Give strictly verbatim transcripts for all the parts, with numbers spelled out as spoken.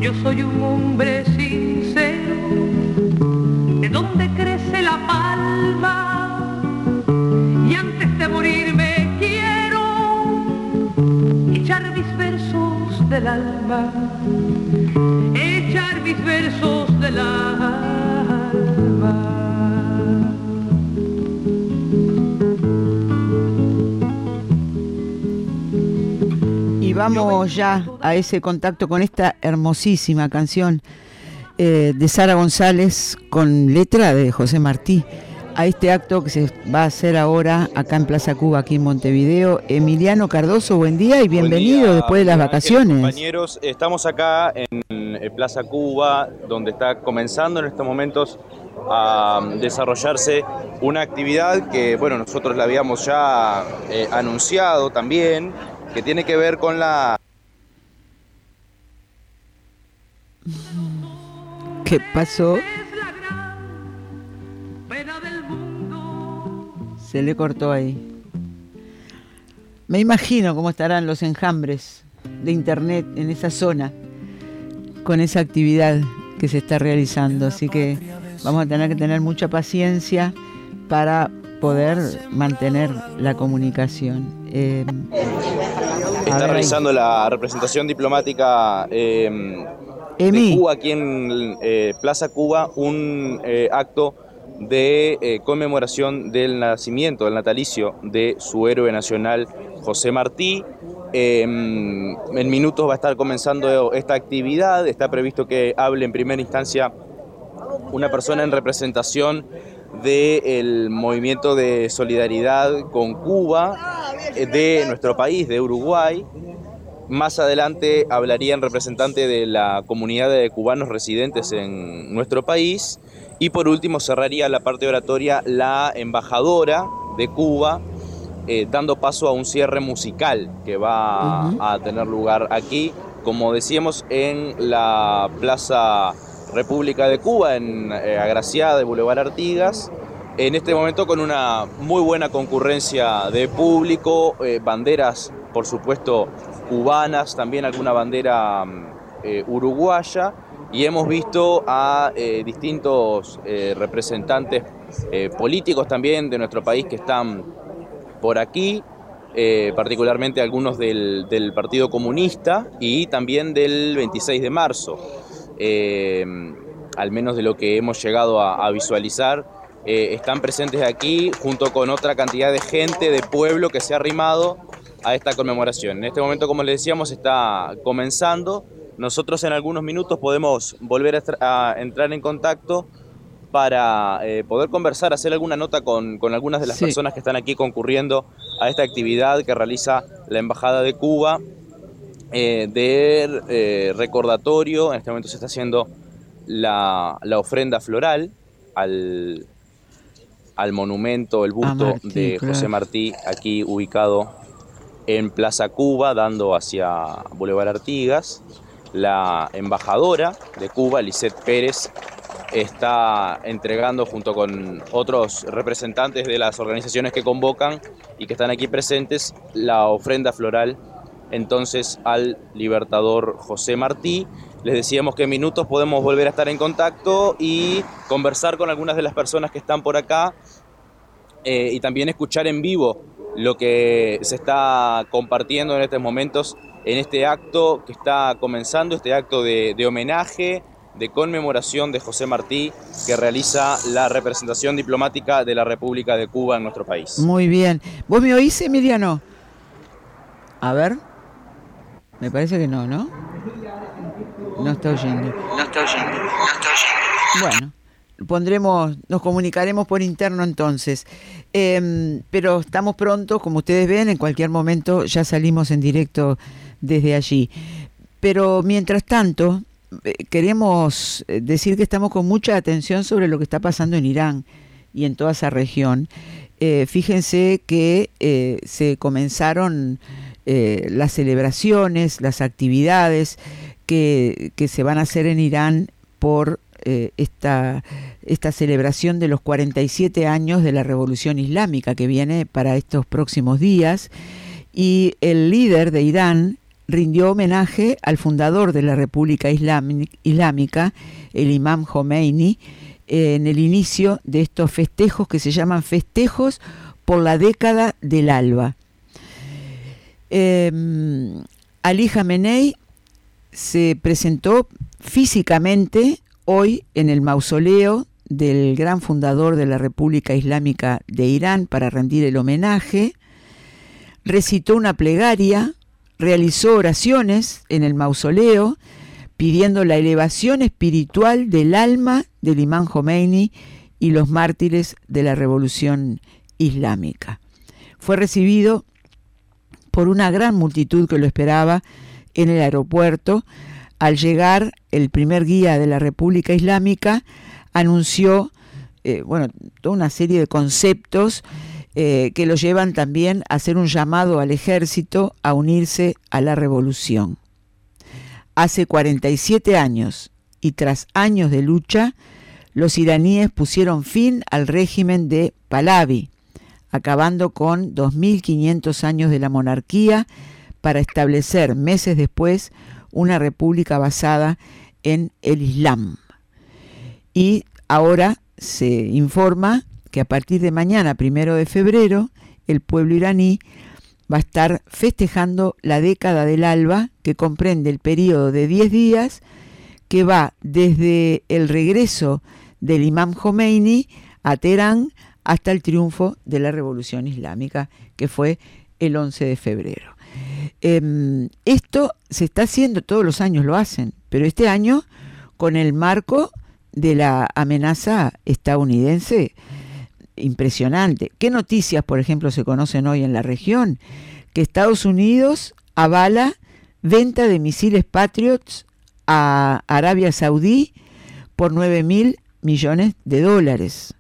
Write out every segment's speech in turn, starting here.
Yo soy un hombre sincero, de donde crece la palma, y antes de morirme quiero echar mis versos del alma, echar mis versos del alma. Y vamos ya a ese contacto con esta hermosísima canción eh, de Sara González con letra de José Martí, a este acto que se va a hacer ahora acá en Plaza Cuba, aquí en Montevideo. Emiliano Cardoso, buen día y bienvenido día, después de las vacaciones. Compañeros, estamos acá en Plaza Cuba, donde está comenzando en estos momentos a desarrollarse una actividad que, bueno, nosotros la habíamos ya eh, anunciado también, que tiene que ver con la... ¿Qué pasó? Se le cortó ahí. Me imagino cómo estarán los enjambres de internet en esa zona con esa actividad que se está realizando, así que vamos a tener que tener mucha paciencia para poder mantener la comunicación. Eh, Está realizando ahí la representación diplomática eh, de Cuba aquí en eh, Plaza Cuba, un eh, acto de eh, conmemoración del nacimiento, del natalicio de su héroe nacional José Martí. Eh, en minutos va a estar comenzando esta actividad. Está previsto que hable en primera instancia una persona en representación del movimiento de solidaridad con Cuba de nuestro país, de Uruguay. Más adelante hablaría en representante de la comunidad de cubanos residentes en nuestro país. Y por último cerraría la parte oratoria la embajadora de Cuba, eh, dando paso a un cierre musical que va uh-huh. a tener lugar aquí, como decíamos, en la Plaza República de Cuba, en eh, Agraciada de Boulevard Artigas. En este momento con una muy buena concurrencia de público, eh, banderas, por supuesto, cubanas, también alguna bandera eh, uruguaya. Y hemos visto a eh, distintos eh, representantes eh, políticos también de nuestro país que están por aquí, eh, particularmente algunos del, del Partido Comunista y también del veintiséis de marzo. Eh, al menos de lo que hemos llegado a, a visualizar, eh, están presentes aquí junto con otra cantidad de gente, de pueblo que se ha arrimado a esta conmemoración. En este momento, como les decíamos, está comenzando. Nosotros en algunos minutos podemos volver a, a entrar en contacto para eh, poder conversar, hacer alguna nota con, con algunas de las sí. personas que están aquí concurriendo a esta actividad que realiza la Embajada de Cuba eh, de eh, recordatorio. En este momento se está haciendo la, la ofrenda floral al, al monumento, el busto Martí, de José claro. Martí, aquí ubicado en Plaza Cuba, dando hacia Boulevard Artigas. La embajadora de Cuba, Lisette Pérez, está entregando junto con otros representantes de las organizaciones que convocan y que están aquí presentes la ofrenda floral entonces al libertador José Martí. Les decíamos que en minutos podemos volver a estar en contacto y conversar con algunas de las personas que están por acá eh, y también escuchar en vivo lo que se está compartiendo en estos momentos en este acto que está comenzando, este acto de, de homenaje, de conmemoración de José Martí que realiza la representación diplomática de la República de Cuba en nuestro país. Muy bien. ¿Vos me oís, Emiliano? A ver. Me parece que no, ¿no? No está oyendo. No está oyendo. No está oyendo. Bueno. Pondremos, nos comunicaremos por interno entonces, eh, pero estamos prontos, como ustedes ven, en cualquier momento ya salimos en directo desde allí. Pero mientras tanto, eh, queremos decir que estamos con mucha atención sobre lo que está pasando en Irán y en toda esa región. Eh, fíjense que eh, se comenzaron eh, las celebraciones, las actividades que, que se van a hacer en Irán por Eh, esta, esta celebración de los cuarenta y siete años de la Revolución Islámica que viene para estos próximos días, y el líder de Irán, rindió homenaje al fundador de la República Islámica, el Imam Khomeini, en el inicio de estos festejos que se llaman festejos por la década del alba. Eh, Ali Jamenei se presentó físicamente hoy en el mausoleo del gran fundador de la República Islámica de Irán para rendir el homenaje, recitó una plegaria, realizó oraciones en el mausoleo, pidiendo la elevación espiritual del alma del Imam Khomeini y los mártires de la Revolución Islámica. Fue recibido por una gran multitud que lo esperaba en el aeropuerto. Al llegar, el primer guía de la República Islámica anunció eh, bueno, toda una serie de conceptos eh, que lo llevan también a hacer un llamado al ejército a unirse a la revolución. Hace cuarenta y siete años y tras años de lucha, los iraníes pusieron fin al régimen de Pahlavi, acabando con dos mil quinientos años de la monarquía para establecer meses después una república basada en el Islam. Y ahora se informa que a partir de mañana, primero de febrero, el pueblo iraní va a estar festejando la década del alba, que comprende el periodo de diez días que va desde el regreso del Imam Khomeini a Teherán hasta el triunfo de la Revolución Islámica, que fue el once de febrero. Eh, esto se está haciendo, todos los años lo hacen, pero este año con el marco de la amenaza estadounidense impresionante. ¿Qué noticias, por ejemplo, se conocen hoy en la región? Que Estados Unidos avala venta de misiles Patriots a Arabia Saudí por nueve mil millones de dólares.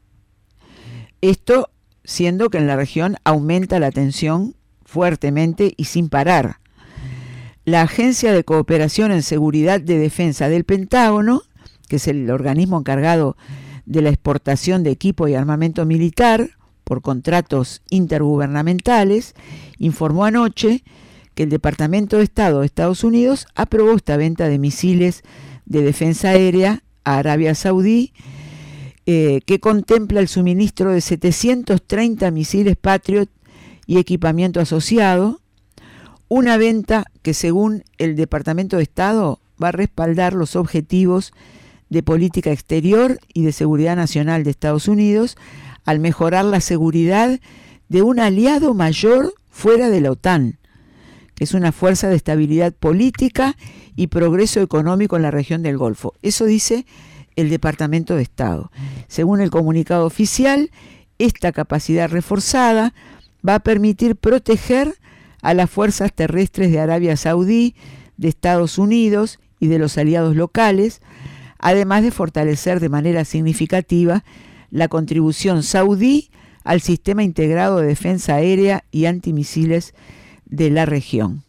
Esto siendo que en la región aumenta la tensión fuertemente y sin parar. La Agencia de Cooperación en Seguridad de Defensa del Pentágono, que es el organismo encargado de la exportación de equipo y armamento militar por contratos intergubernamentales, informó anoche que el Departamento de Estado de Estados Unidos aprobó esta venta de misiles de defensa aérea a Arabia Saudí, eh, que contempla el suministro de setecientos treinta misiles Patriot y equipamiento asociado, una venta que según el Departamento de Estado va a respaldar los objetivos de política exterior y de seguridad nacional de Estados Unidos al mejorar la seguridad de un aliado mayor fuera de la OTAN, que es una fuerza de estabilidad política y progreso económico en la región del Golfo. Eso dice el Departamento de Estado. Según el comunicado oficial, esta capacidad reforzada va a permitir proteger a las fuerzas terrestres de Arabia Saudí, de Estados Unidos y de los aliados locales, además de fortalecer de manera significativa la contribución saudí al sistema integrado de defensa aérea y antimisiles de la región.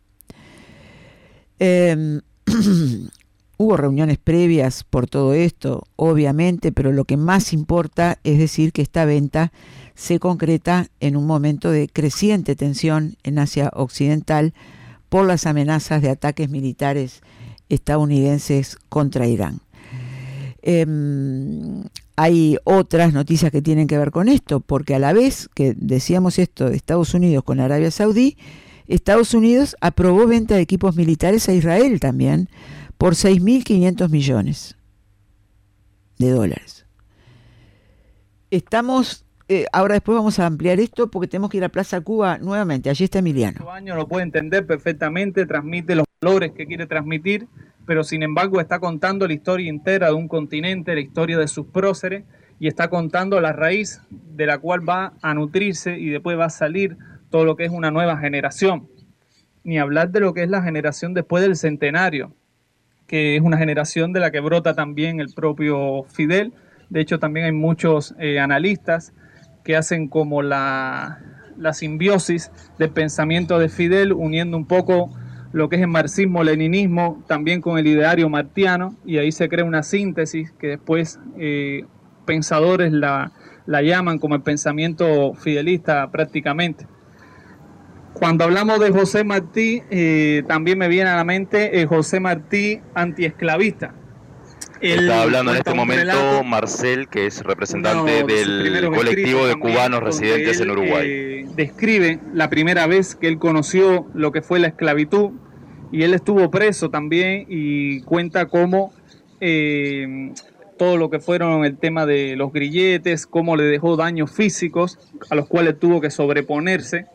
Eh, hubo reuniones previas por todo esto, obviamente, pero lo que más importa es decir que esta venta se concreta en un momento de creciente tensión en Asia Occidental por las amenazas de ataques militares estadounidenses contra Irán. Eh, hay otras noticias que tienen que ver con esto, porque a la vez que decíamos esto de Estados Unidos con Arabia Saudí, Estados Unidos aprobó venta de equipos militares a Israel también por seis mil quinientos millones de dólares. Estamos, eh, ahora después vamos a ampliar esto porque tenemos que ir a Plaza Cuba nuevamente. Allí está Emiliano. Este año lo puede entender perfectamente, transmite los valores que quiere transmitir, pero sin embargo está contando la historia entera de un continente, la historia de sus próceres, y está contando la raíz de la cual va a nutrirse y después va a salir todo lo que es una nueva generación. Ni hablar de lo que es la generación después del centenario, que es una generación de la que brota también el propio Fidel. De hecho, también hay muchos eh, analistas que hacen como la, la simbiosis del pensamiento de Fidel, uniendo un poco lo que es el marxismo-leninismo también con el ideario martiano, y ahí se crea una síntesis que después eh, pensadores la, la llaman como el pensamiento fidelista prácticamente. Cuando hablamos de José Martí, eh, también me viene a la mente eh, José Martí antiesclavista. Está hablando en este momento relato, Marcel, que es representante del colectivo de cubanos residentes él, en Uruguay. Eh, describe la primera vez que él conoció lo que fue la esclavitud, y él estuvo preso también, y cuenta cómo eh, todo lo que fueron el tema de los grilletes, cómo le dejó daños físicos a los cuales tuvo que sobreponerse.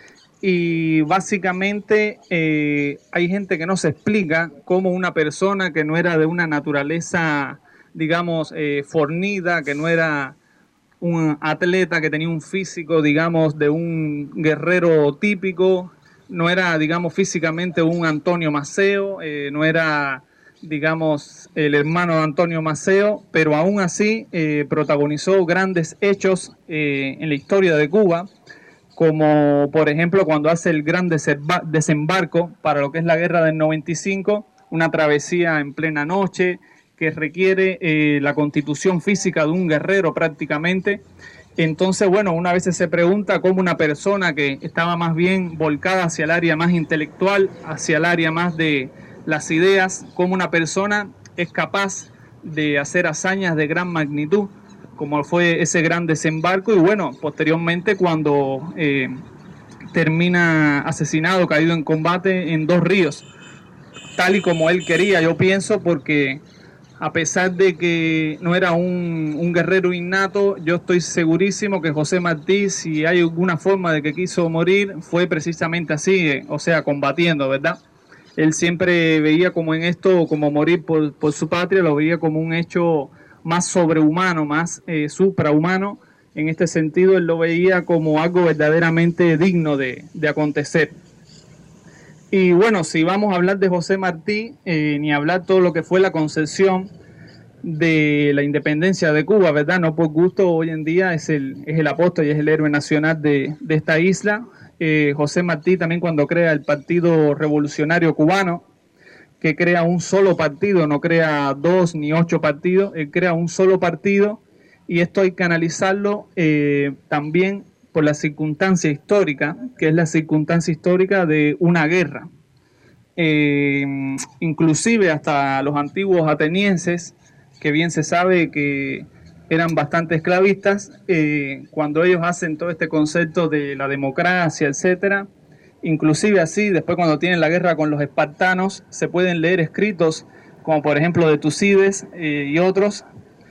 Y básicamente eh, hay gente que no se explica cómo una persona que no era de una naturaleza, digamos, eh, fornida, que no era un atleta, que tenía un físico, digamos, de un guerrero típico, no era, digamos, físicamente un Antonio Maceo, eh, no era, digamos, el hermano de Antonio Maceo, pero aún así eh, protagonizó grandes hechos eh, en la historia de Cuba, como por ejemplo cuando hace el gran desembarco para lo que es la guerra del noventa y cinco, una travesía en plena noche que requiere eh, la constitución física de un guerrero prácticamente. Entonces, bueno, una vez se pregunta cómo una persona que estaba más bien volcada hacia el área más intelectual, hacia el área más de las ideas, cómo una persona es capaz de hacer hazañas de gran magnitud, como fue ese gran desembarco, y bueno, posteriormente cuando eh, termina asesinado, caído en combate en Dos Ríos, tal y como él quería, yo pienso, porque a pesar de que no era un, un guerrero innato, yo estoy segurísimo que José Martí, si hay alguna forma de que quiso morir, fue precisamente así, eh, o sea, combatiendo, ¿verdad? Él siempre veía como en esto, como morir por, por su patria, lo veía como un hecho más sobrehumano, más eh, suprahumano. En este sentido, él lo veía como algo verdaderamente digno de, de acontecer. Y bueno, si vamos a hablar de José Martí, eh, ni hablar todo lo que fue la concesión de la independencia de Cuba, ¿verdad? No por gusto, hoy en día es el, es el apóstol y es el héroe nacional de, de esta isla. Eh, José Martí también, cuando crea el Partido Revolucionario Cubano, que crea un solo partido, no crea dos ni ocho partidos, él crea un solo partido, y esto hay que analizarlo eh, también por la circunstancia histórica, que es la circunstancia histórica de una guerra. Eh, inclusive hasta los antiguos atenienses, que bien se sabe que eran bastante esclavistas, eh, cuando ellos hacen todo este concepto de la democracia, etcétera, inclusive así, después cuando tienen la guerra con los espartanos, se pueden leer escritos, como por ejemplo de Tucídides eh, y otros,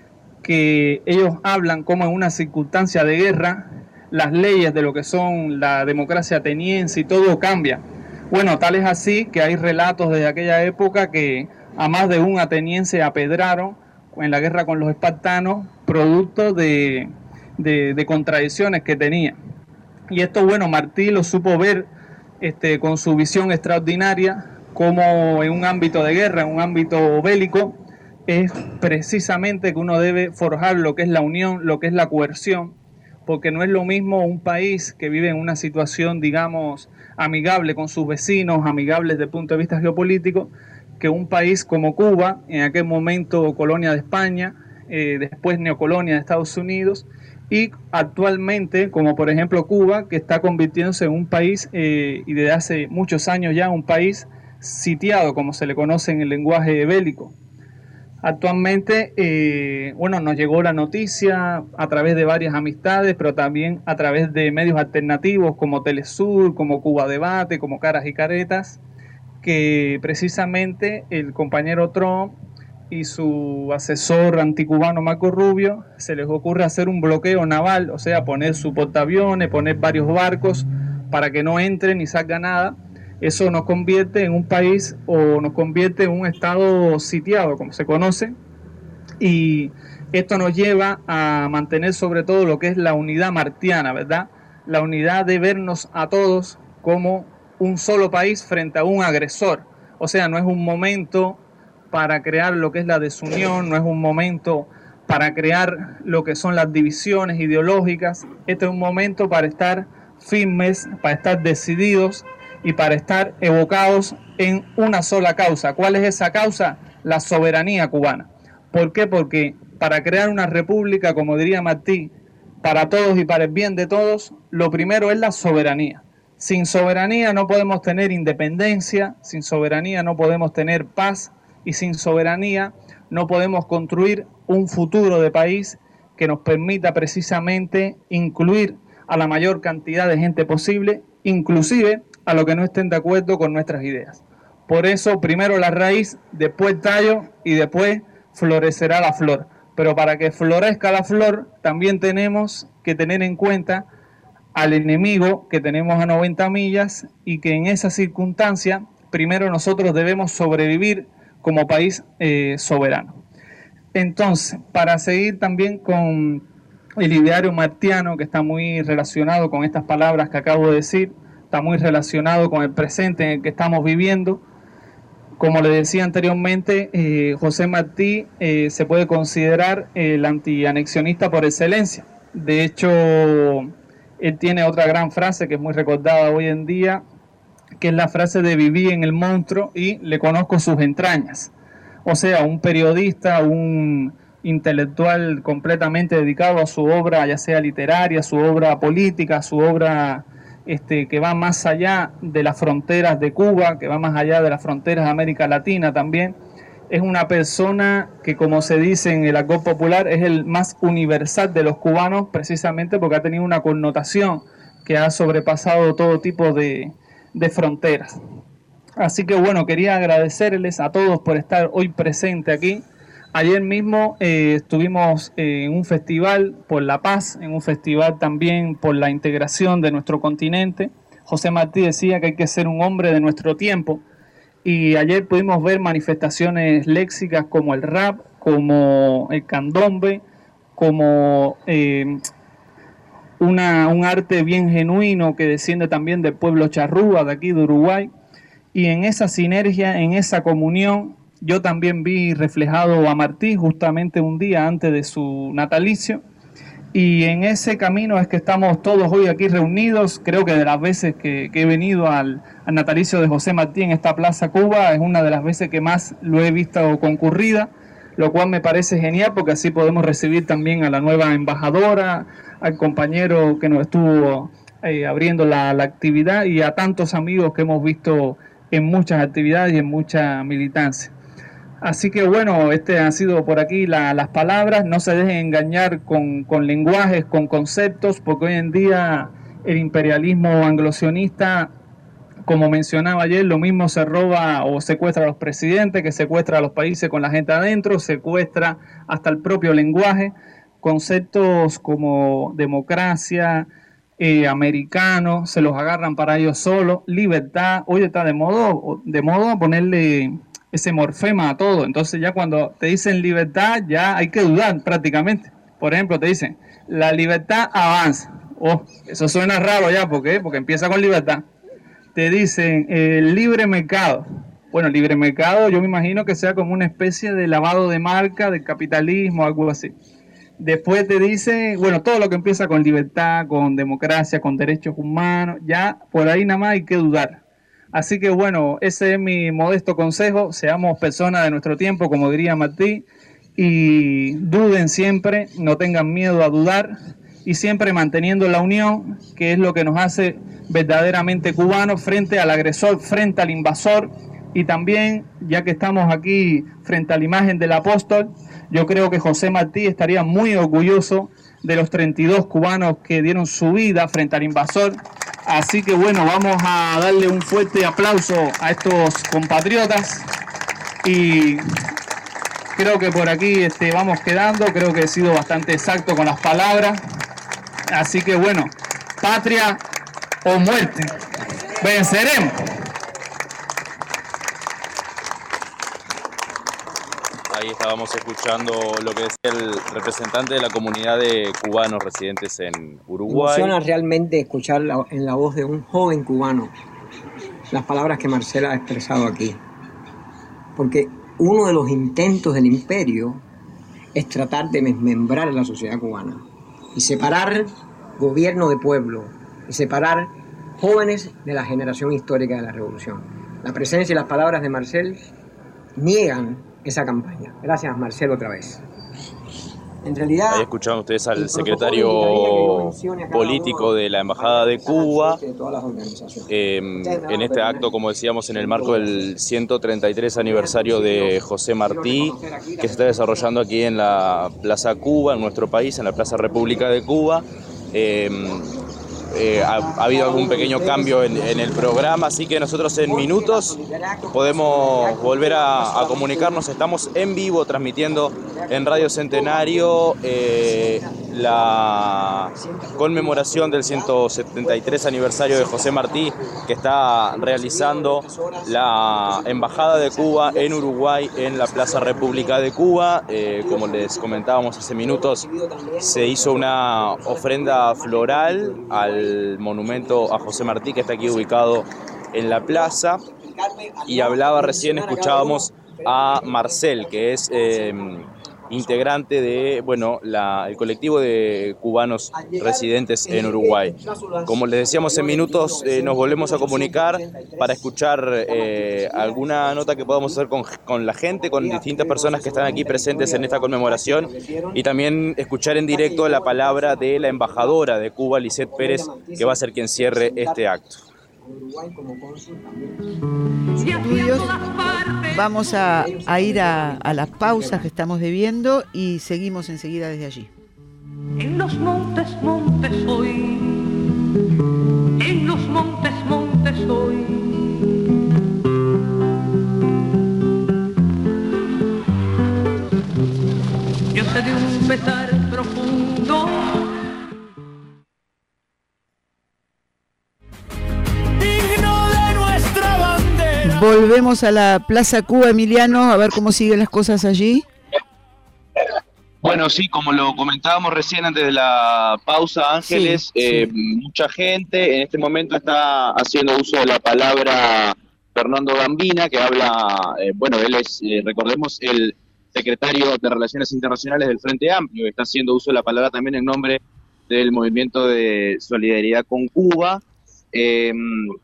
que ellos hablan como en una circunstancia de guerra, las leyes de lo que son la democracia ateniense y todo cambia. Bueno, tal es así que hay relatos de aquella época que a más de un ateniense apedraron en la guerra con los espartanos, producto de, de, de contradicciones que tenía. Y esto, bueno, Martí lo supo ver Este, con su visión extraordinaria, como en un ámbito de guerra, en un ámbito bélico, es precisamente que uno debe forjar lo que es la unión, lo que es la coerción, porque no es lo mismo un país que vive en una situación, digamos, amigable con sus vecinos, amigable desde el punto de vista geopolítico, que un país como Cuba, en aquel momento colonia de España, eh, después neocolonia de Estados Unidos, y actualmente, como por ejemplo Cuba, que está convirtiéndose en un país, eh, y desde hace muchos años ya, un país sitiado, como se le conoce en el lenguaje bélico. Actualmente, eh, bueno, nos llegó la noticia a través de varias amistades, pero también a través de medios alternativos como Telesur, como Cuba Debate, como Caras y Caretas, que precisamente el compañero Trump y su asesor anticubano Marco Rubio se les ocurre hacer un bloqueo naval, o sea, poner su portaaviones, poner varios barcos para que no entre ni salga nada. Eso nos convierte en un país, o nos convierte en un estado sitiado, como se conoce, y esto nos lleva a mantener sobre todo lo que es la unidad martiana, ¿verdad? La unidad de vernos a todos como un solo país frente a un agresor. O sea, no es un momento para crear lo que es la desunión, no es un momento para crear lo que son las divisiones ideológicas. Este es un momento para estar firmes, para estar decididos y para estar evocados en una sola causa. ¿Cuál es esa causa? La soberanía cubana. ¿Por qué? Porque para crear una república, como diría Martí, para todos y para el bien de todos, lo primero es la soberanía. Sin soberanía no podemos tener independencia, sin soberanía no podemos tener paz y sin soberanía no podemos construir un futuro de país que nos permita precisamente incluir a la mayor cantidad de gente posible, inclusive a los que no estén de acuerdo con nuestras ideas. Por eso, primero la raíz, después el tallo y después florecerá la flor. Pero para que florezca la flor, también tenemos que tener en cuenta al enemigo que tenemos a noventa millas y que en esa circunstancia, primero nosotros debemos sobrevivir como país eh, soberano. Entonces, para seguir también con el ideario martiano, que está muy relacionado con estas palabras que acabo de decir, está muy relacionado con el presente en el que estamos viviendo. Como le decía anteriormente, eh, José Martí eh, se puede considerar el antianexionista por excelencia. De hecho, él tiene otra gran frase que es muy recordada hoy en día, que es la frase de viví en el monstruo y le conozco sus entrañas. O sea, un periodista, un intelectual completamente dedicado a su obra, ya sea literaria, su obra política, su obra este, que va más allá de las fronteras de Cuba, que va más allá de las fronteras de América Latina también. Es una persona que, como se dice en el argot popular, es el más universal de los cubanos, precisamente porque ha tenido una connotación que ha sobrepasado todo tipo de, de fronteras. Así que bueno, quería agradecerles a todos por estar hoy presente aquí. Ayer mismo eh, estuvimos eh, en un festival por la paz, en un festival también por la integración de nuestro continente. José Martí decía que hay que ser un hombre de nuestro tiempo. Y ayer pudimos ver manifestaciones léxicas como el rap, como el candombe, como eh, una, un arte bien genuino que desciende también del pueblo charrúa de aquí de Uruguay. Y en esa sinergia, en esa comunión, yo también vi reflejado a Martí justamente un día antes de su natalicio. Y en ese camino es que estamos todos hoy aquí reunidos. Creo que de las veces que, que he venido al, al natalicio de José Martí en esta Plaza Cuba, es una de las veces que más lo he visto concurrida, lo cual me parece genial porque así podemos recibir también a la nueva embajadora, al compañero que nos estuvo eh, abriendo la, la actividad y a tantos amigos que hemos visto en muchas actividades y en mucha militancia. Así que bueno, este han sido por aquí la, las palabras. No se dejen engañar con, con lenguajes, con conceptos, porque hoy en día el imperialismo anglosionista, como mencionaba ayer, lo mismo se roba o secuestra a los presidentes, que secuestra a los países con la gente adentro, secuestra hasta el propio lenguaje. Conceptos como democracia, eh, americano, se los agarran para ellos solos. Libertad, hoy está de modo, de modo ponerle ese morfema a todo. Entonces ya cuando te dicen libertad, ya hay que dudar prácticamente. Por ejemplo, te dicen, la libertad avanza. Oh, eso suena raro ya, ¿por qué? Porque empieza con libertad. Te dicen, el eh, libre mercado. Bueno, libre mercado yo me imagino que sea como una especie de lavado de marca del capitalismo, algo así. Después te dicen, bueno, todo lo que empieza con libertad, con democracia, con derechos humanos, ya por ahí nada más hay que dudar. Así que bueno, ese es mi modesto consejo, seamos personas de nuestro tiempo, como diría Martí, y duden siempre, no tengan miedo a dudar, y siempre manteniendo la unión, que es lo que nos hace verdaderamente cubanos frente al agresor, frente al invasor, y también, ya que estamos aquí frente a la imagen del apóstol, yo creo que José Martí estaría muy orgulloso de los treinta y dos cubanos que dieron su vida frente al invasor. Así que bueno, vamos a darle un fuerte aplauso a estos compatriotas y creo que por aquí este, vamos quedando, creo que he sido bastante exacto con las palabras. Así que bueno, patria o muerte, venceremos. Ahí estábamos escuchando lo que decía el representante de la comunidad de cubanos residentes en Uruguay. Emociona realmente escuchar la, en la voz de un joven cubano las palabras que Marcela ha expresado aquí. Porque uno de los intentos del imperio es tratar de desmembrar a la sociedad cubana y separar gobierno de pueblo y separar jóvenes de la generación histórica de la revolución. La presencia y las palabras de Marcel niegan esa campaña. Gracias, Marcel, otra vez. En realidad, ahí escuchaban ustedes al secretario político de la Embajada de Cuba, eh, en este acto, como decíamos, en el marco del ciento treinta y tres aniversario de José Martí, que se está desarrollando aquí en la Plaza Cuba, en nuestro país, en la Plaza República de Cuba. Eh, Eh, ha, ha habido algún pequeño cambio en, en el programa, así que nosotros en minutos podemos volver a, a comunicarnos. Estamos en vivo transmitiendo en Radio Centenario eh, la conmemoración del ciento setenta y tres aniversario de José Martí, que está realizando la Embajada de Cuba en Uruguay, en la Plaza República de Cuba. Eh, como les comentábamos hace minutos, se hizo una ofrenda floral al el monumento a José Martí, que está aquí ubicado en la plaza, y hablaba recién, escuchábamos a Marcel, que es eh, integrante de, bueno, la, el colectivo de cubanos residentes en Uruguay. Como les decíamos en minutos, eh, nos volvemos a comunicar para escuchar eh, alguna nota que podamos hacer con, con la gente, con distintas personas que están aquí presentes en esta conmemoración, y también escuchar en directo la palabra de la embajadora de Cuba, Lisette Pérez, que va a ser quien cierre este acto. Estudios, vamos a, a ir a, a las pausas que estamos debiendo y seguimos enseguida desde allí. En los montes, montes hoy, en los montes, montes hoy. Yo sé de un pesar profundo. Volvemos a la Plaza Cuba, Emiliano, a ver cómo siguen las cosas allí. Bueno, sí, como lo comentábamos recién antes de la pausa, Ángeles, sí, eh, sí. mucha gente en este momento está haciendo uso de la palabra Fernando Gambina, que habla, eh, bueno, él es, eh, recordemos, el secretario de Relaciones Internacionales del Frente Amplio, que está haciendo uso de la palabra también en nombre del Movimiento de Solidaridad con Cuba. Eh,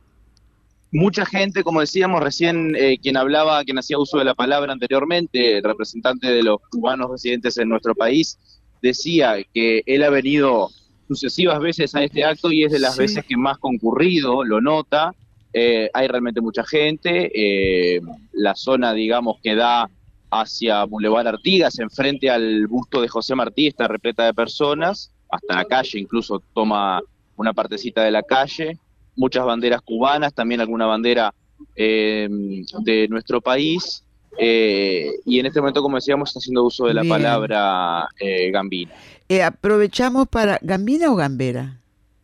Mucha gente, como decíamos recién, eh, quien hablaba, quien hacía uso de la palabra anteriormente, el representante de los cubanos residentes en nuestro país, decía que él ha venido sucesivas veces a este acto y es de las sí. veces que más concurrido, lo nota. Eh, hay realmente mucha gente. Eh, la zona, digamos, que da hacia Boulevard Artigas, enfrente al busto de José Martí, está repleta de personas, hasta la calle incluso toma una partecita de la calle. Muchas banderas cubanas, también alguna bandera eh, de nuestro país, eh, y en este momento, como decíamos, está haciendo uso de la Bien. palabra eh, Gambina. Eh, aprovechamos para... ¿Gambina o Gambera?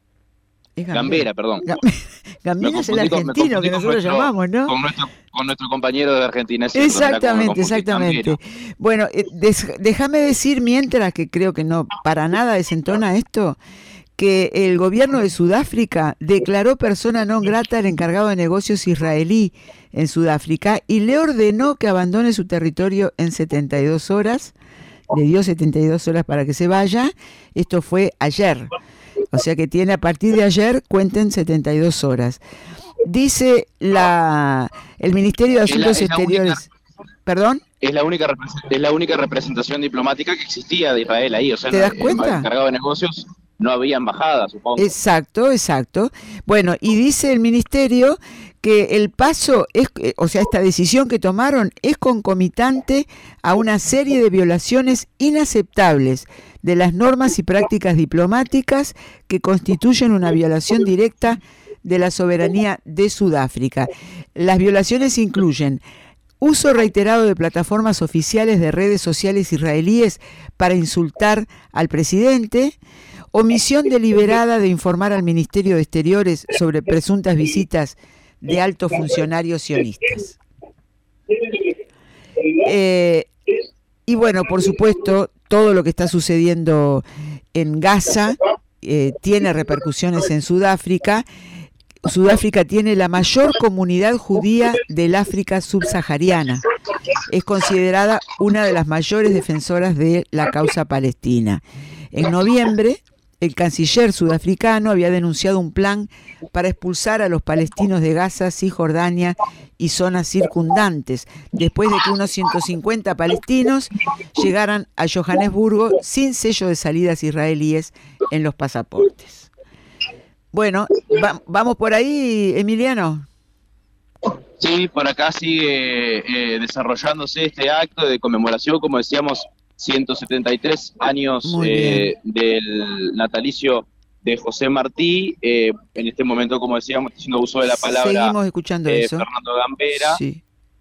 Es Gambera. Gambera, perdón. Gambina es el argentino que nosotros nuestro, llamamos, ¿no? Con nuestro, con nuestro compañero de Argentina. ¿Cierto? Exactamente, exactamente. Bueno, eh, des, déjame decir, mientras que creo que no para nada desentona esto, que el gobierno de Sudáfrica declaró persona non grata al encargado de negocios israelí en Sudáfrica y le ordenó que abandone su territorio en setenta y dos horas, le dio setenta y dos horas para que se vaya. Esto fue ayer, o sea que tiene a partir de ayer, cuenten setenta y dos horas. Dice la el Ministerio de Asuntos la, Exteriores... Única, ¿Perdón? Es la, única, es la única representación diplomática que existía de Israel ahí, o sea, ¿te das cuenta? El encargado de negocios... No había embajada, supongo. Exacto, exacto. Bueno, y dice el ministerio que el paso, es, o sea, esta decisión que tomaron es concomitante a una serie de violaciones inaceptables de las normas y prácticas diplomáticas que constituyen una violación directa de la soberanía de Sudáfrica. Las violaciones incluyen uso reiterado de plataformas oficiales de redes sociales israelíes para insultar al presidente, omisión deliberada de informar al Ministerio de Exteriores sobre presuntas visitas de altos funcionarios sionistas. Eh, y bueno, por supuesto, todo lo que está sucediendo en Gaza eh, tiene repercusiones en Sudáfrica. Sudáfrica tiene la mayor comunidad judía del África subsahariana. Es considerada una de las mayores defensoras de la causa palestina. En noviembre, el canciller sudafricano había denunciado un plan para expulsar a los palestinos de Gaza, Cisjordania y zonas circundantes, después de que unos ciento cincuenta palestinos llegaran a Johannesburgo sin sello de salidas israelíes en los pasaportes. Bueno, va, vamos por ahí, Emiliano. Sí, por acá sigue eh, desarrollándose este acto de conmemoración, como decíamos, ciento setenta y tres años eh, del natalicio de José Martí. Eh, en este momento, como decíamos, haciendo uso de la palabra, seguimos escuchando eh, eso. Fernando Gambera. Sí.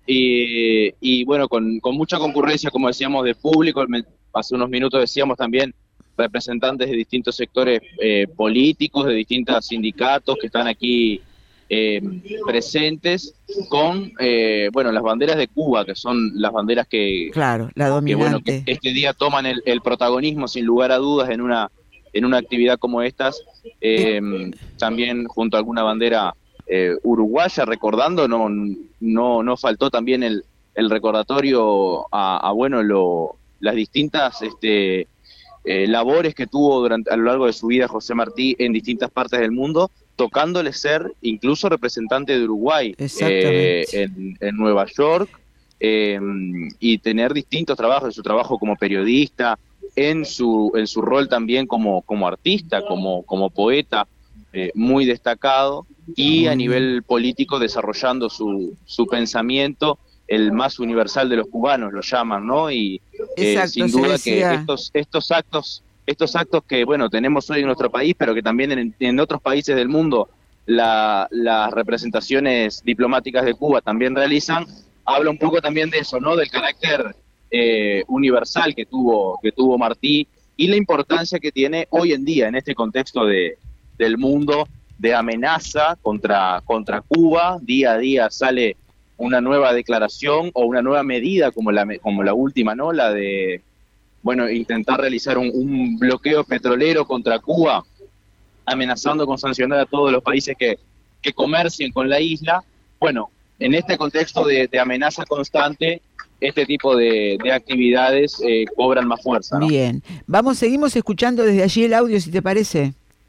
Y, y bueno, con, con mucha concurrencia, como decíamos, de público. Me, hace unos minutos decíamos también representantes de distintos sectores eh, políticos, de distintos sindicatos que están aquí eh, presentes con eh, bueno, las banderas de Cuba, que son las banderas que, claro, la dominante. Que, bueno, que este día toman el, el protagonismo sin lugar a dudas en una en una actividad como estas, eh, también junto a alguna bandera eh, uruguaya, recordando, no no no faltó también el, el recordatorio a, a bueno lo las distintas este eh, labores que tuvo durante a lo largo de su vida José Martí en distintas partes del mundo, tocándole ser incluso representante de Uruguay eh, en, en Nueva York, eh, y tener distintos trabajos, en su trabajo como periodista, en su en su rol también como como artista, como como poeta, eh, muy destacado, y a nivel político desarrollando su su pensamiento, el más universal de los cubanos lo llaman, ¿no? Y eh, Exacto, sin duda que estos estos actos estos actos que bueno tenemos hoy en nuestro país, pero que también en, en otros países del mundo la, las representaciones diplomáticas de Cuba también realizan, habla un poco también de eso, ¿no? Del carácter Eh, universal que tuvo que tuvo Martí y la importancia que tiene hoy en día en este contexto de del mundo de amenaza contra contra Cuba. Día a día sale una nueva declaración o una nueva medida como la como la última, ¿no? La de bueno intentar realizar un, un bloqueo petrolero contra Cuba, amenazando con sancionar a todos los países que que comercien con la isla. Bueno, en este contexto de, de amenaza constante, este tipo de, de actividades eh, cobran más fuerza, ¿no? Bien, vamos, seguimos escuchando desde allí el audio, si te parece.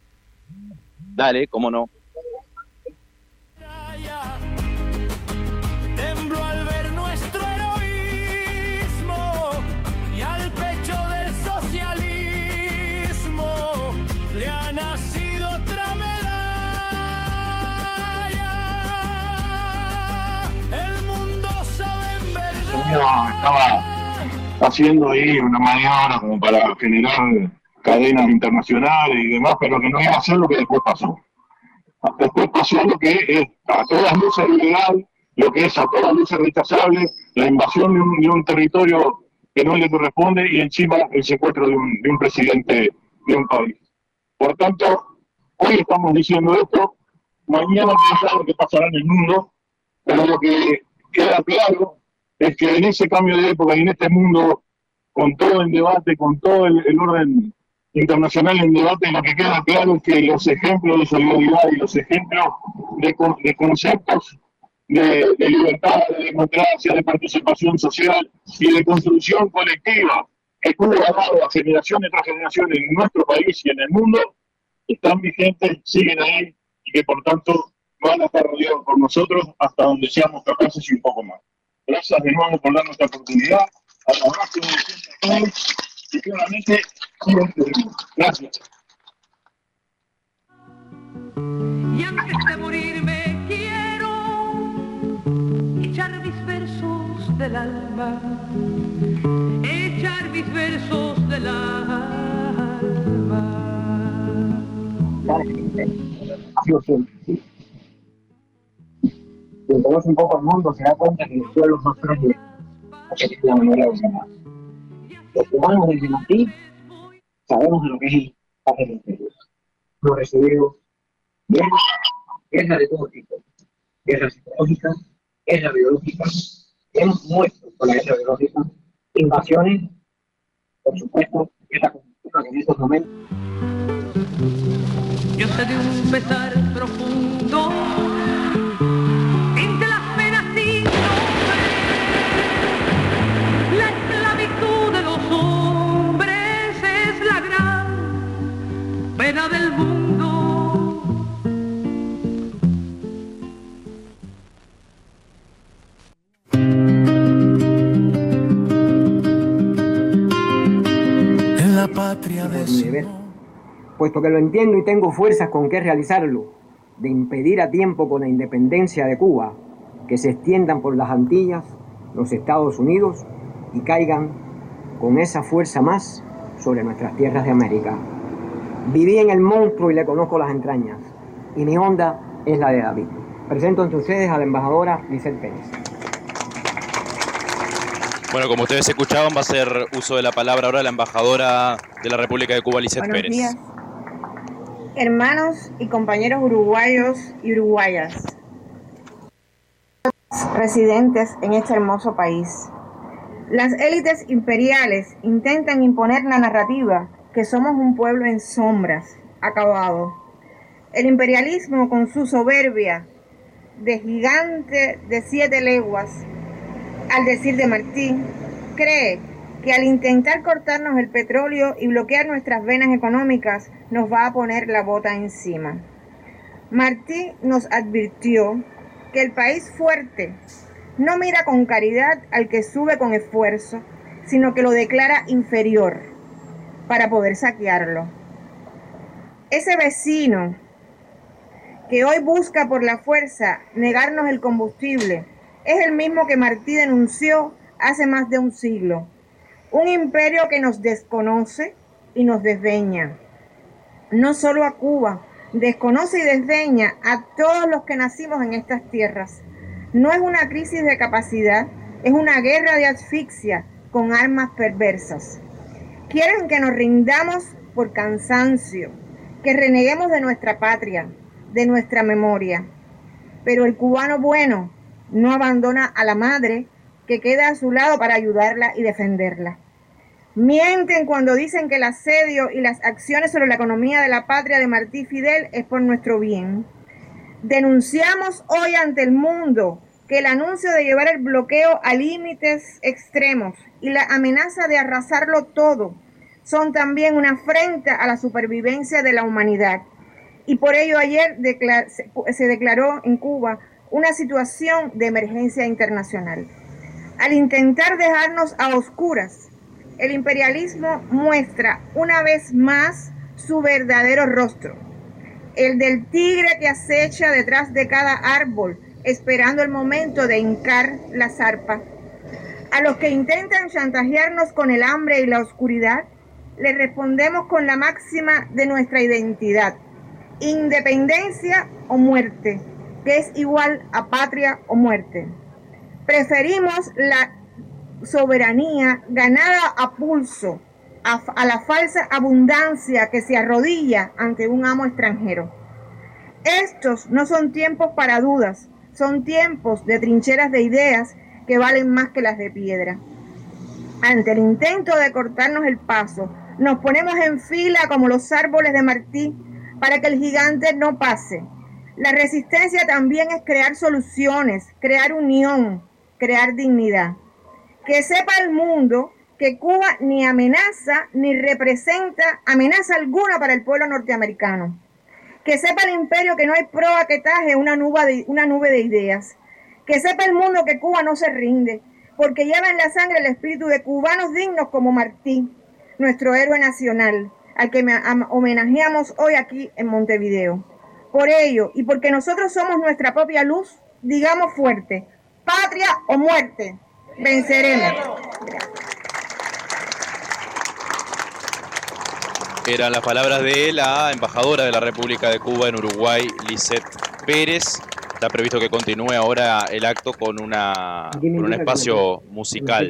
Dale, cómo no. Tembló al ver nuestro heroísmo y al pecho del socialismo le ha nacido otra medalla. El mundo sabe en verdad. Estaba haciendo ahí una maniobra como para generar cadenas internacionales y demás, pero que no iba a ser lo que después pasó. Después pasó lo que es a todas luces ilegal, lo que es a todas luces rechazable, la invasión de un, de un territorio que no le corresponde y encima el secuestro de un, de un presidente de un país. Por tanto, hoy estamos diciendo esto, mañana no sabemos lo que pasará en el mundo, pero lo que queda claro es que en ese cambio de época y en este mundo, con todo el debate, con todo el, el orden internacional en debate, lo que queda claro es que los ejemplos de solidaridad y los ejemplos de, de conceptos de, de libertad, de democracia, de participación social y de construcción colectiva que Cuba ha dado a generación tras generación en nuestro país y en el mundo, están vigentes, siguen ahí y que por tanto van a estar rodeados por nosotros hasta donde seamos capaces y un poco más. Gracias de nuevo por darnos esta oportunidad. Al abrazo de todos y claramente siempre. Gracias. Y antes de morirme quiero echar mis versos del alma, echar mis versos del alma. Quien conoce un poco el mundo se da cuenta que los pueblos más frágiles es la manera de ganar. Los humanos desde Martí sabemos de lo que es el paz del imperio. Hemos recibido guerras, guerras de todo tipo, guerras psicológicas, guerras biológicas, hemos muerto con la guerra biológica, invasiones, por supuesto, guerra conjunta que en estos momentos. Yo sé de un pesar profundo entre las penas sin nombre, la esclavitud de los hombres es la gran por mi deber, puesto que lo entiendo y tengo fuerzas con que realizarlo, de impedir a tiempo con la independencia de Cuba que se extiendan por las Antillas, los Estados Unidos y caigan con esa fuerza más sobre nuestras tierras de América. Viví en el monstruo y le conozco las entrañas, y mi onda es la de David. Presento ante ustedes a la embajadora Lisette Pérez. Bueno, como ustedes escuchaban, va a hacer uso de la palabra ahora la embajadora de la República de Cuba, Lisette Pérez. Buenos días, hermanos y compañeros uruguayos y uruguayas, residentes en este hermoso país. Las élites imperiales intentan imponer la narrativa que somos un pueblo en sombras, acabado. El imperialismo, con su soberbia de gigante de siete leguas, al decir de Martí, cree que al intentar cortarnos el petróleo y bloquear nuestras venas económicas, nos va a poner la bota encima. Martí nos advirtió que el país fuerte no mira con caridad al que sube con esfuerzo, sino que lo declara inferior para poder saquearlo. Ese vecino que hoy busca por la fuerza negarnos el combustible es el mismo que Martí denunció hace más de un siglo. Un imperio que nos desconoce y nos desdeña. No solo a Cuba, desconoce y desdeña a todos los que nacimos en estas tierras. No es una crisis de capacidad, es una guerra de asfixia con armas perversas. Quieren que nos rindamos por cansancio, que reneguemos de nuestra patria, de nuestra memoria. Pero el cubano bueno no abandona a la madre que queda a su lado para ayudarla y defenderla. Mienten cuando dicen que el asedio y las acciones sobre la economía de la patria de Martí Fidel es por nuestro bien. Denunciamos hoy ante el mundo que el anuncio de llevar el bloqueo a límites extremos y la amenaza de arrasarlo todo son también una afrenta a la supervivencia de la humanidad. Y por ello ayer declar- se declaró en Cuba una situación de emergencia internacional. Al intentar dejarnos a oscuras, el imperialismo muestra una vez más su verdadero rostro, el del tigre que acecha detrás de cada árbol, esperando el momento de hincar la zarpa. A los que intentan chantajearnos con el hambre y la oscuridad, les respondemos con la máxima de nuestra identidad: independencia o muerte, que es igual a patria o muerte. Preferimos la soberanía ganada a pulso a, a la falsa abundancia que se arrodilla ante un amo extranjero. Estos no son tiempos para dudas, son tiempos de trincheras de ideas que valen más que las de piedra. Ante el intento de cortarnos el paso, nos ponemos en fila como los árboles de Martí para que el gigante no pase. La resistencia también es crear soluciones, crear unión, crear dignidad. Que sepa el mundo que Cuba ni amenaza ni representa amenaza alguna para el pueblo norteamericano. Que sepa el imperio que no hay proa que taje una nube de, una nube de ideas. Que sepa el mundo que Cuba no se rinde, porque lleva en la sangre el espíritu de cubanos dignos como Martí, nuestro héroe nacional, al que homenajeamos hoy aquí en Montevideo. Por ello, y porque nosotros somos nuestra propia luz, digamos fuerte: patria o muerte, venceremos. Eran las palabras de la embajadora de la República de Cuba en Uruguay, Lisette Pérez. Está previsto que continúe ahora el acto con, una, con un espacio musical.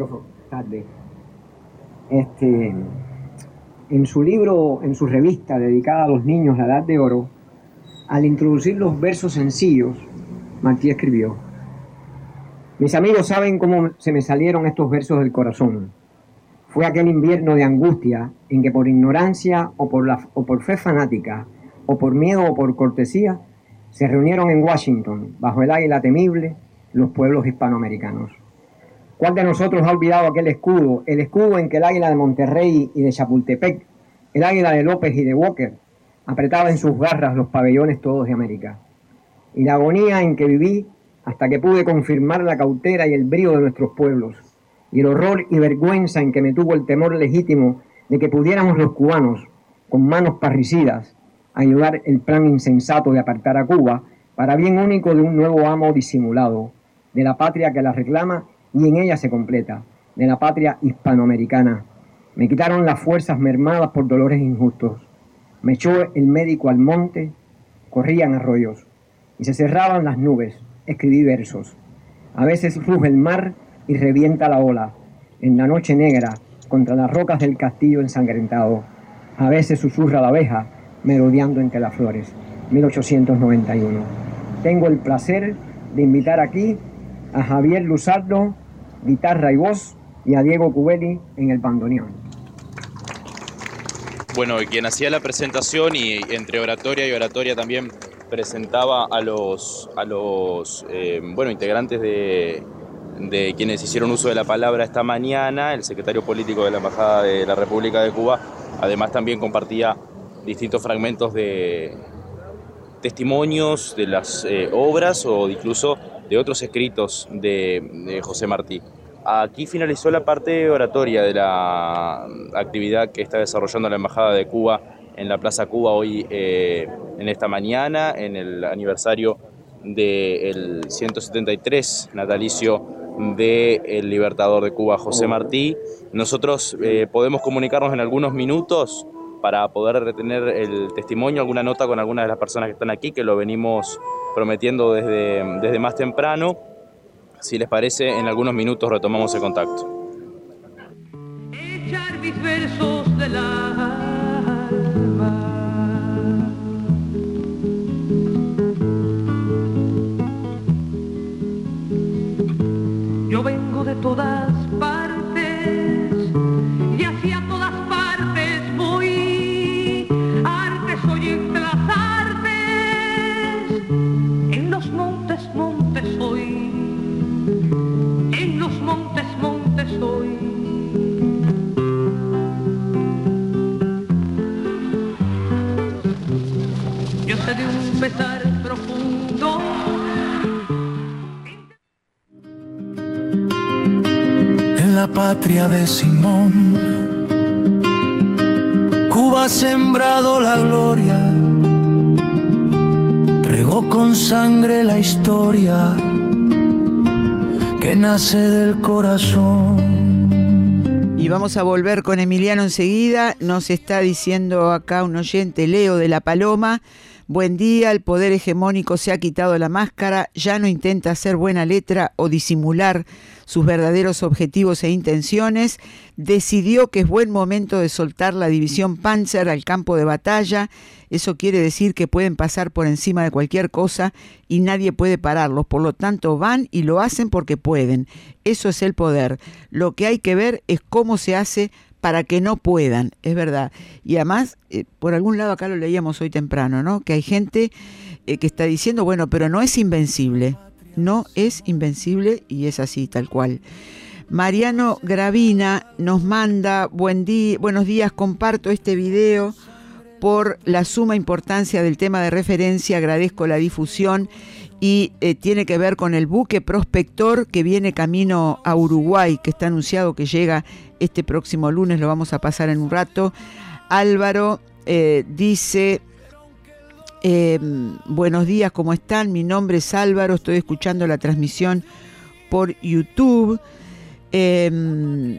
Este, en su libro, en su revista dedicada a los niños, La Edad de Oro, al introducir los versos sencillos, Martí escribió: mis amigos saben cómo se me salieron estos versos del corazón. Fue aquel invierno de angustia en que por ignorancia o por, la, o por fe fanática, o por miedo o por cortesía, se reunieron en Washington, bajo el águila temible, los pueblos hispanoamericanos. ¿Cuál de nosotros ha olvidado aquel escudo, el escudo en que el águila de Monterrey y de Chapultepec, el águila de López y de Walker, apretaba en sus garras los pabellones todos de América? Y la agonía en que viví hasta que pude confirmar la cautela y el brío de nuestros pueblos, y el horror y vergüenza en que me tuvo el temor legítimo de que pudiéramos los cubanos, con manos parricidas, ayudar el plan insensato de apartar a Cuba para bien único de un nuevo amo disimulado, de la patria que la reclama y en ella se completa, de la patria hispanoamericana. Me quitaron las fuerzas mermadas por dolores injustos. Me echó el médico al monte, corrían arroyos y se cerraban las nubes. Escribí versos. A veces ruge el mar y revienta la ola, en la noche negra, contra las rocas del castillo ensangrentado. A veces susurra la abeja, merodeando entre las flores. mil ochocientos noventa y uno. Tengo el placer de invitar aquí a Javier Luzardo, guitarra y voz, y a Diego Cubelli en el bandoneón. Bueno, quien hacía la presentación y entre oratoria y oratoria también presentaba a los, a los eh, bueno, integrantes de, de quienes hicieron uso de la palabra esta mañana, el secretario político de la Embajada de la República de Cuba. Además también compartía distintos fragmentos de testimonios de las eh, obras o incluso de otros escritos de, de José Martí. Aquí finalizó la parte oratoria de la actividad que está desarrollando la Embajada de Cuba en la Plaza Cuba hoy, eh, en esta mañana, en el aniversario del ciento setenta y tres natalicio del libertador de Cuba, José Martí. Nosotros eh, podemos comunicarnos en algunos minutos para poder retener el testimonio, alguna nota con algunas de las personas que están aquí, que lo venimos prometiendo desde, desde más temprano. Si les parece, en algunos minutos retomamos el contacto. Echar mis versos del alma. Yo vengo de todas partes y hacia todas partes voy. Arte soy entre las artes, en los montes, montes soy. En los montes, montes soy. Yo sé de un pesar profundo. En la patria de Simón, Cuba ha sembrado la gloria, regó con sangre la historia que nace del corazón. Y vamos a volver con Emiliano enseguida. Nos está diciendo acá un oyente, Leo de La Paloma: buen día, el poder hegemónico se ha quitado la máscara, ya no intenta hacer buena letra o disimular sus verdaderos objetivos e intenciones, decidió que es buen momento de soltar la división Panzer al campo de batalla. Eso quiere decir que pueden pasar por encima de cualquier cosa y nadie puede pararlos, por lo tanto van y lo hacen porque pueden. Eso es el poder. Lo que hay que ver es cómo se hace para que no puedan, es verdad. Y además, eh, por algún lado acá lo leíamos hoy temprano, ¿no? Que hay gente eh, que está diciendo, bueno, pero no es invencible, no es invencible, y es así, tal cual. Mariano Gravina nos manda, buen día, buenos días, comparto este video por la suma importancia del tema de referencia, agradezco la difusión, y eh, tiene que ver con el buque prospector que viene camino a Uruguay, que está anunciado que llega este próximo lunes, lo vamos a pasar en un rato. Álvaro eh, dice, eh, buenos días, ¿cómo están? Mi nombre es Álvaro, estoy escuchando la transmisión por YouTube. Eh,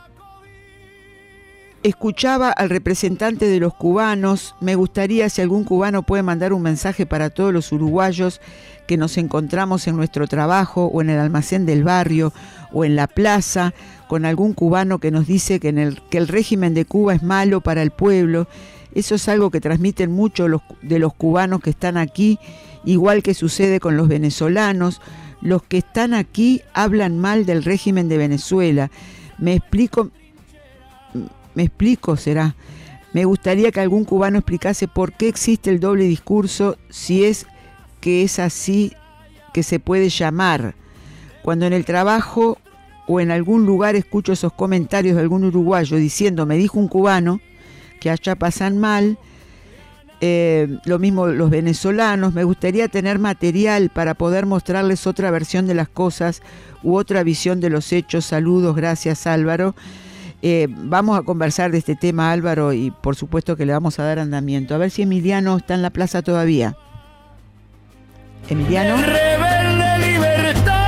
escuchaba al representante de los cubanos, me gustaría si algún cubano puede mandar un mensaje para todos los uruguayos que nos encontramos en nuestro trabajo o en el almacén del barrio o en la plaza, con algún cubano que nos dice que, en el, que el régimen de Cuba es malo para el pueblo. Eso es algo que transmiten muchos los, de los cubanos que están aquí, igual que sucede con los venezolanos. Los que están aquí hablan mal del régimen de Venezuela. Me explico, me explico, será. Me gustaría que algún cubano explicase por qué existe el doble discurso, si es que es así que se puede llamar. Cuando en el trabajo o en algún lugar escucho esos comentarios de algún uruguayo diciendo, me dijo un cubano, que allá pasan mal, eh, lo mismo los venezolanos, me gustaría tener material para poder mostrarles otra versión de las cosas u otra visión de los hechos. Saludos, gracias Álvaro. Eh, vamos a conversar de este tema, Álvaro, y por supuesto que le vamos a dar andamiento. A ver si Emiliano está en la plaza todavía. Emiliano. Rebelde libertad,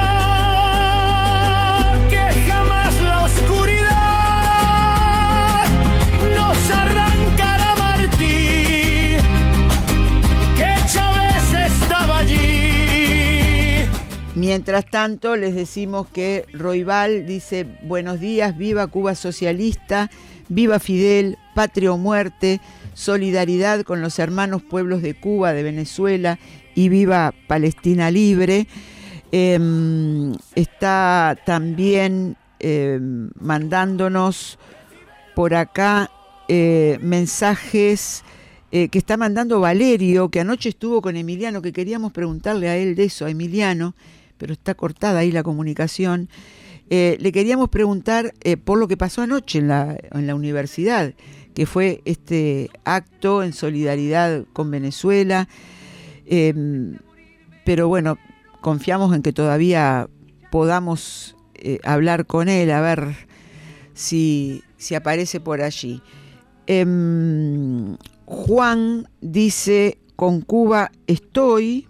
que jamás la oscuridad nos arrancará Martí, que Chávez estaba allí. Mientras tanto, les decimos que Roibal dice: buenos días, viva Cuba socialista, viva Fidel, patria o muerte, solidaridad con los hermanos pueblos de Cuba, de Venezuela, y viva Palestina libre. Eh, está también eh, mandándonos por acá eh, mensajes eh, que está mandando Valerio, que anoche estuvo con Emiliano, que queríamos preguntarle a él de eso, a Emiliano, pero está cortada ahí la comunicación. Eh, le queríamos preguntar eh, por lo que pasó anoche en la, en la universidad, que fue este acto en solidaridad con Venezuela. Eh, pero bueno, confiamos en que todavía podamos eh, hablar con él, a ver si, si aparece por allí. Eh, Juan dice: con Cuba estoy.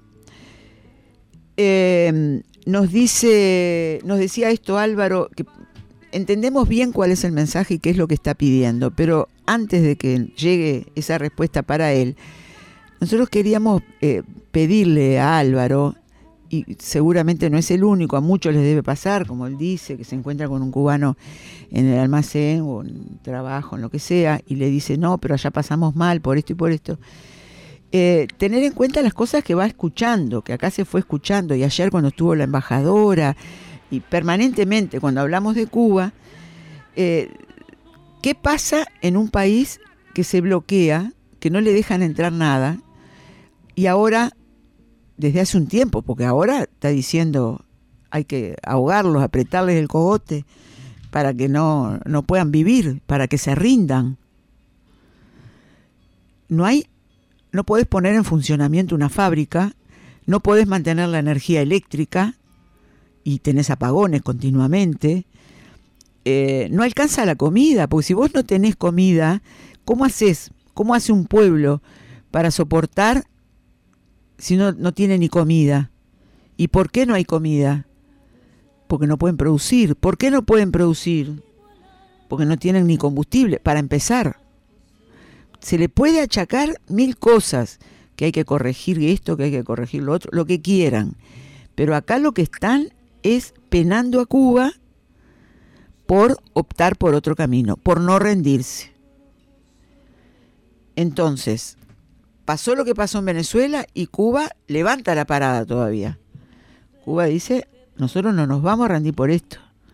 Eh, nos dice, nos decía esto Álvaro, que entendemos bien cuál es el mensaje y qué es lo que está pidiendo, pero antes de que llegue esa respuesta para él, nosotros queríamos eh, pedirle a Álvaro, y seguramente no es el único, a muchos les debe pasar, como él dice, que se encuentra con un cubano en el almacén o en el trabajo, en lo que sea, y le dice: no, pero allá pasamos mal por esto y por esto. Eh, tener en cuenta las cosas que va escuchando, que acá se fue escuchando, y ayer cuando estuvo la embajadora, y permanentemente cuando hablamos de Cuba, eh, ¿qué pasa en un país que se bloquea, que no le dejan entrar nada, y ahora, desde hace un tiempo, porque ahora está diciendo hay que ahogarlos, apretarles el cogote para que no, no puedan vivir, para que se rindan? No hay No podés poner en funcionamiento una fábrica, no podés mantener la energía eléctrica y tenés apagones continuamente. Eh, no alcanza la comida, porque si vos no tenés comida, ¿cómo haces? ¿Cómo hace un pueblo para soportar si no, no tiene ni comida? ¿Y por qué no hay comida? Porque no pueden producir. ¿Por qué no pueden producir? Porque no tienen ni combustible, para empezar. Se le puede achacar mil cosas, que hay que corregir esto, que hay que corregir lo otro, lo que quieran. Pero acá lo que están es penando a Cuba por optar por otro camino, por no rendirse. Entonces, pasó lo que pasó en Venezuela y Cuba levanta la parada todavía. Cuba dice: nosotros no nos vamos a rendir por esto.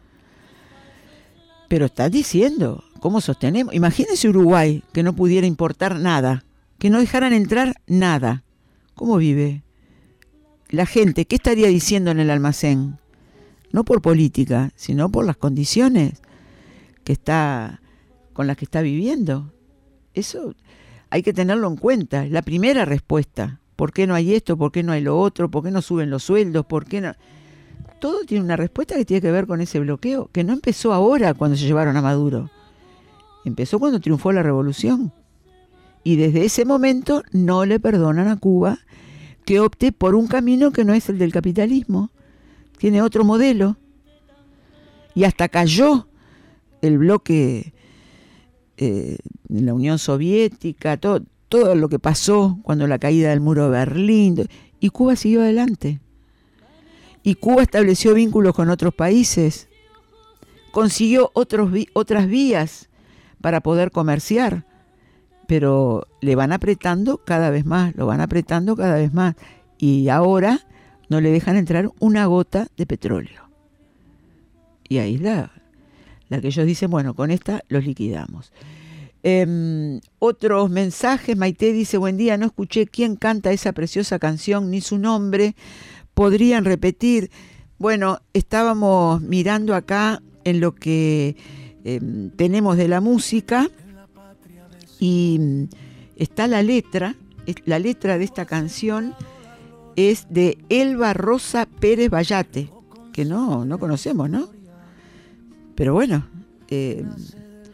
Pero están diciendo: ¿cómo sostenemos? Imagínense Uruguay, que no pudiera importar nada, que no dejaran entrar nada. ¿Cómo vive la gente? ¿Qué estaría diciendo en el almacén? No por política, sino por las condiciones que está, con las que está viviendo. Eso hay que tenerlo en cuenta. La primera respuesta: ¿por qué no hay esto? ¿Por qué no hay lo otro? ¿Por qué no suben los sueldos? ¿Por qué no? Todo tiene una respuesta que tiene que ver con ese bloqueo, que no empezó ahora cuando se llevaron a Maduro. Empezó cuando triunfó la revolución. Y desde ese momento no le perdonan a Cuba que opte por un camino que no es el del capitalismo. Tiene otro modelo. Y hasta cayó el bloque eh, de la Unión Soviética, todo, todo lo que pasó cuando la caída del muro de Berlín. Y Cuba siguió adelante. Y Cuba estableció vínculos con otros países. Consiguió otros, otras vías para poder comerciar, pero le van apretando cada vez más, lo van apretando cada vez más, y ahora no le dejan entrar una gota de petróleo. Y ahí la, la que ellos dicen: bueno, con esta los liquidamos. Eh, otros mensajes. Maite dice: buen día, no escuché quién canta esa preciosa canción ni su nombre, ¿podrían repetir? Bueno, estábamos mirando acá en lo que Eh, tenemos de la música, y está la letra. La letra de esta canción es de Elba Rosa Pérez Vallate, que no, no conocemos, ¿no? Pero bueno, eh,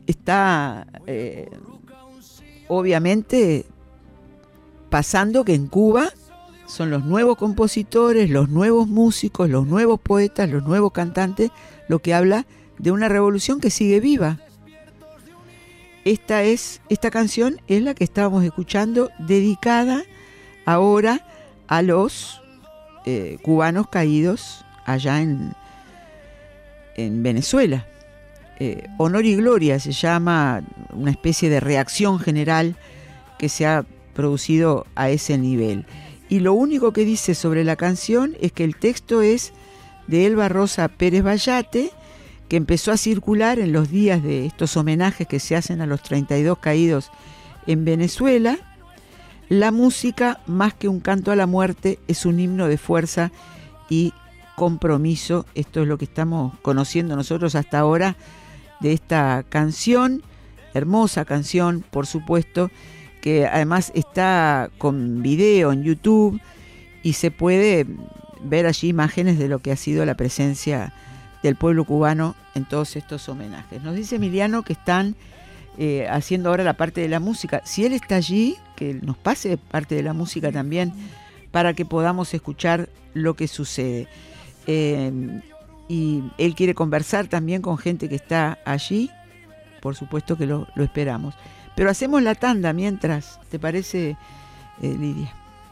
está eh, obviamente pasando que en Cuba son los nuevos compositores, los nuevos músicos, los nuevos poetas, los nuevos cantantes, lo que habla de una revolución que sigue viva. Esta, es, esta canción es la que estábamos escuchando, dedicada ahora a los eh, cubanos caídos allá en, en Venezuela. Eh, Honor y Gloria se llama, una especie de reacción general que se ha producido a ese nivel. Y lo único que dice sobre la canción es que el texto es de Elba Rosa Pérez Vallate, que empezó a circular en los días de estos homenajes que se hacen a los treinta y dos caídos en Venezuela. La música, más que un canto a la muerte, es un himno de fuerza y compromiso. Esto es lo que estamos conociendo nosotros hasta ahora de esta canción, hermosa canción, por supuesto, que además está con video en YouTube y se puede ver allí imágenes de lo que ha sido la presencia del pueblo cubano en todos estos homenajes. Nos dice Emiliano que están eh, haciendo ahora la parte de la música. Si él está allí, que nos pase parte de la música también para que podamos escuchar lo que sucede. Eh, y él quiere conversar también con gente que está allí. Por supuesto que lo, lo esperamos. Pero hacemos la tanda mientras, ¿te parece, eh, Lidia?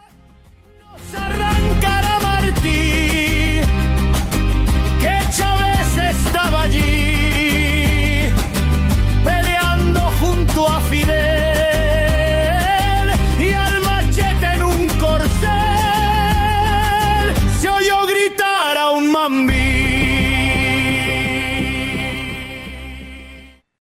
Arrancará Martí, que Chávez estaba allí peleando junto a Fidel.